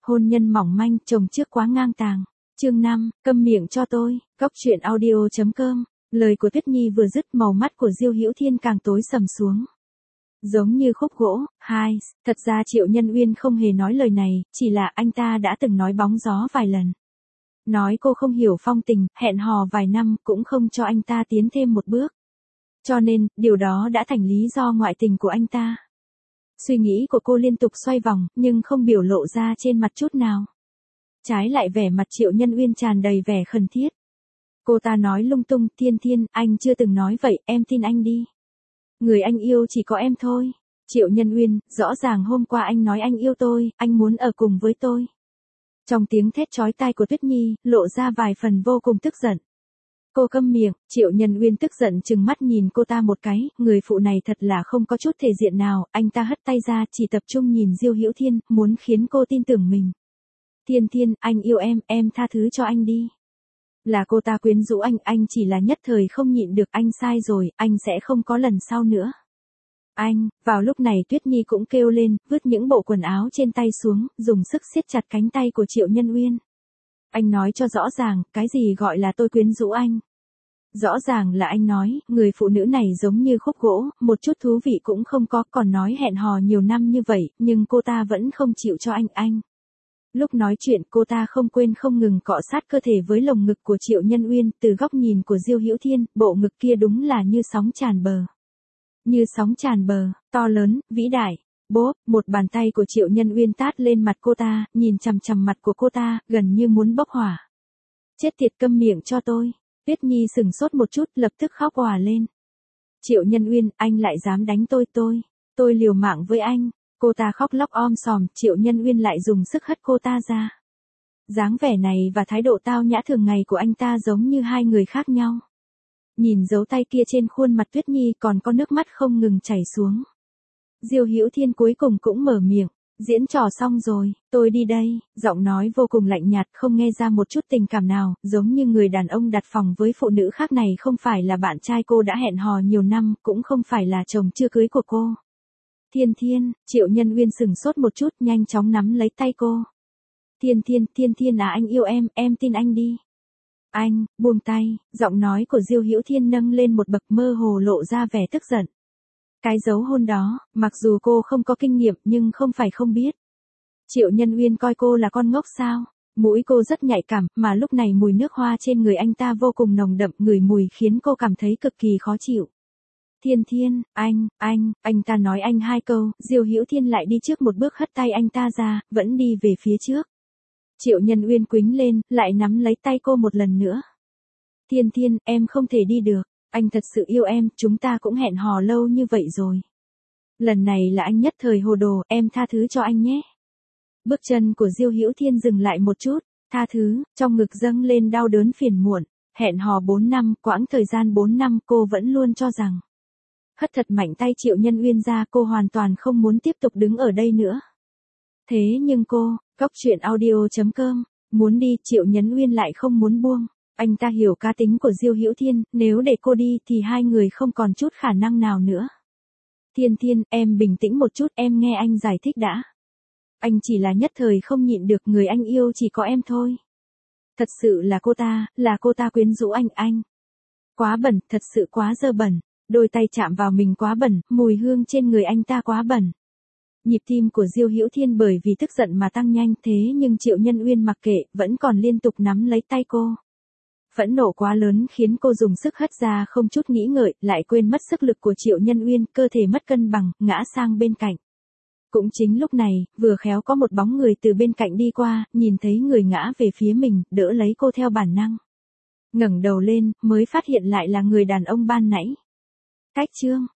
Hôn nhân mỏng manh, chồng trước quá ngang tàng. Chương 5, câm miệng cho tôi. Góc truyện audio.com. Lời của Tuyết Nhi vừa dứt, màu mắt của Diêu Hữu Thiên càng tối sầm xuống. Giống như khúc gỗ. Thật ra Triệu Nhân Uyên không hề nói lời này, chỉ là anh ta đã từng nói bóng gió vài lần. Nói cô không hiểu phong tình, hẹn hò vài năm cũng không cho anh ta tiến thêm một bước. Cho nên, điều đó đã thành lý do ngoại tình của anh ta. Suy nghĩ của cô liên tục xoay vòng, nhưng không biểu lộ ra trên mặt chút nào. Trái lại vẻ mặt Triệu Nhân Uyên tràn đầy vẻ khẩn thiết. Cô ta nói lung tung, Thiên, anh chưa từng nói vậy, em tin anh đi. Người anh yêu chỉ có em thôi. Triệu Nhân Uyên, rõ ràng hôm qua anh nói anh yêu tôi, anh muốn ở cùng với tôi. Trong tiếng thét chói tai của Tuyết Nhi, lộ ra vài phần vô cùng tức giận. Cô câm miệng. Triệu Nhân Uyên tức giận trừng mắt nhìn cô ta một cái, người phụ này thật là không có chút thể diện nào, anh ta hất tay ra, chỉ tập trung nhìn Diêu Hữu Thiên, muốn khiến cô tin tưởng mình. Thiên, anh yêu em tha thứ cho anh đi. Là cô ta quyến rũ anh chỉ là nhất thời không nhịn được, anh sai rồi, anh sẽ không có lần sau nữa. Anh, vào lúc này Tuyết Nhi cũng kêu lên, vứt những bộ quần áo trên tay xuống, dùng sức siết chặt cánh tay của Triệu Nhân Uyên. Anh nói cho rõ ràng, cái gì gọi là tôi quyến rũ anh? Rõ ràng là anh nói, người phụ nữ này giống như khúc gỗ, một chút thú vị cũng không có, còn nói hẹn hò nhiều năm như vậy, nhưng cô ta vẫn không chịu cho anh. Lúc nói chuyện cô ta không quên không ngừng cọ sát cơ thể với lồng ngực của Triệu Nhân Uyên, từ góc nhìn của Diêu Hữu Thiên, bộ ngực kia đúng là như sóng tràn bờ. Như sóng tràn bờ, to lớn, vĩ đại. Bốp, một bàn tay của Triệu Nhân Uyên tát lên mặt cô ta, nhìn chằm chằm mặt của cô ta, gần như muốn bốc hỏa. Chết tiệt, câm miệng cho tôi. Tuyết Nhi sừng sốt một chút, lập tức khóc òa lên. Triệu Nhân Uyên, anh lại dám đánh tôi liều mạng với anh. Cô ta khóc lóc om sòm, Triệu Nhân Uyên lại dùng sức hất cô ta ra. Dáng vẻ này và thái độ tao nhã thường ngày của anh ta giống như hai người khác nhau. Nhìn dấu tay kia trên khuôn mặt Tuyết Nhi còn có nước mắt không ngừng chảy xuống. Diêu Hữu Thiên cuối cùng cũng mở miệng, diễn trò xong rồi, tôi đi đây, giọng nói vô cùng lạnh nhạt, không nghe ra một chút tình cảm nào, giống như người đàn ông đặt phòng với phụ nữ khác này không phải là bạn trai cô đã hẹn hò nhiều năm, cũng không phải là chồng chưa cưới của cô. Thiên, Triệu Nhân Uyên sừng sốt một chút, nhanh chóng nắm lấy tay cô. Thiên à, anh yêu em tin anh đi. Anh, buông tay, giọng nói của Diêu Hữu Thiên nâng lên một bậc, mơ hồ lộ ra vẻ tức giận. Cái dấu hôn đó, mặc dù cô không có kinh nghiệm nhưng không phải không biết. Triệu Nhân Uyên coi cô là con ngốc sao? Mũi cô rất nhạy cảm, mà lúc này mùi nước hoa trên người anh ta vô cùng nồng đậm, ngửi mùi khiến cô cảm thấy cực kỳ khó chịu. Thiên, anh ta nói anh hai câu, Diêu Hữu Thiên lại đi trước một bước hất tay anh ta ra, vẫn đi về phía trước. Triệu Nhân Uyên quýnh lên, lại nắm lấy tay cô một lần nữa. Thiên, em không thể đi được, anh thật sự yêu em, chúng ta cũng hẹn hò lâu như vậy rồi. Lần này là anh nhất thời hồ đồ, em tha thứ cho anh nhé. Bước chân của Diêu Hữu Thiên dừng lại một chút, tha thứ, trong ngực dâng lên đau đớn phiền muộn, hẹn hò 4 năm, quãng thời gian 4 năm cô vẫn luôn cho rằng. Hất thật mạnh tay Triệu Nhân Uyên ra, cô hoàn toàn không muốn tiếp tục đứng ở đây nữa. Thế nhưng cô, góc truyện audio.com, muốn đi, Triệu Nhân Uyên lại không muốn buông. Anh ta hiểu cá tính của Diêu Hữu Thiên, nếu để cô đi thì hai người không còn chút khả năng nào nữa. Thiên, em bình tĩnh một chút, em nghe anh giải thích đã. Anh chỉ là nhất thời không nhịn được, người anh yêu chỉ có em thôi. Thật sự là cô ta quyến rũ anh. Quá bẩn, thật sự quá dơ bẩn. Đôi tay chạm vào mình quá bẩn, mùi hương trên người anh ta quá bẩn. Nhịp tim của Diêu Hữu Thiên bởi vì tức giận mà tăng nhanh, thế nhưng Triệu Nhân Uyên mặc kệ, vẫn còn liên tục nắm lấy tay cô. Phẫn nộ quá lớn khiến cô dùng sức hất ra không chút nghĩ ngợi, lại quên mất sức lực của Triệu Nhân Uyên, cơ thể mất cân bằng, ngã sang bên cạnh. Cũng chính lúc này, vừa khéo có một bóng người từ bên cạnh đi qua, nhìn thấy người ngã về phía mình, đỡ lấy cô theo bản năng. Ngẩng đầu lên, mới phát hiện lại là người đàn ông ban nãy. Cách chương.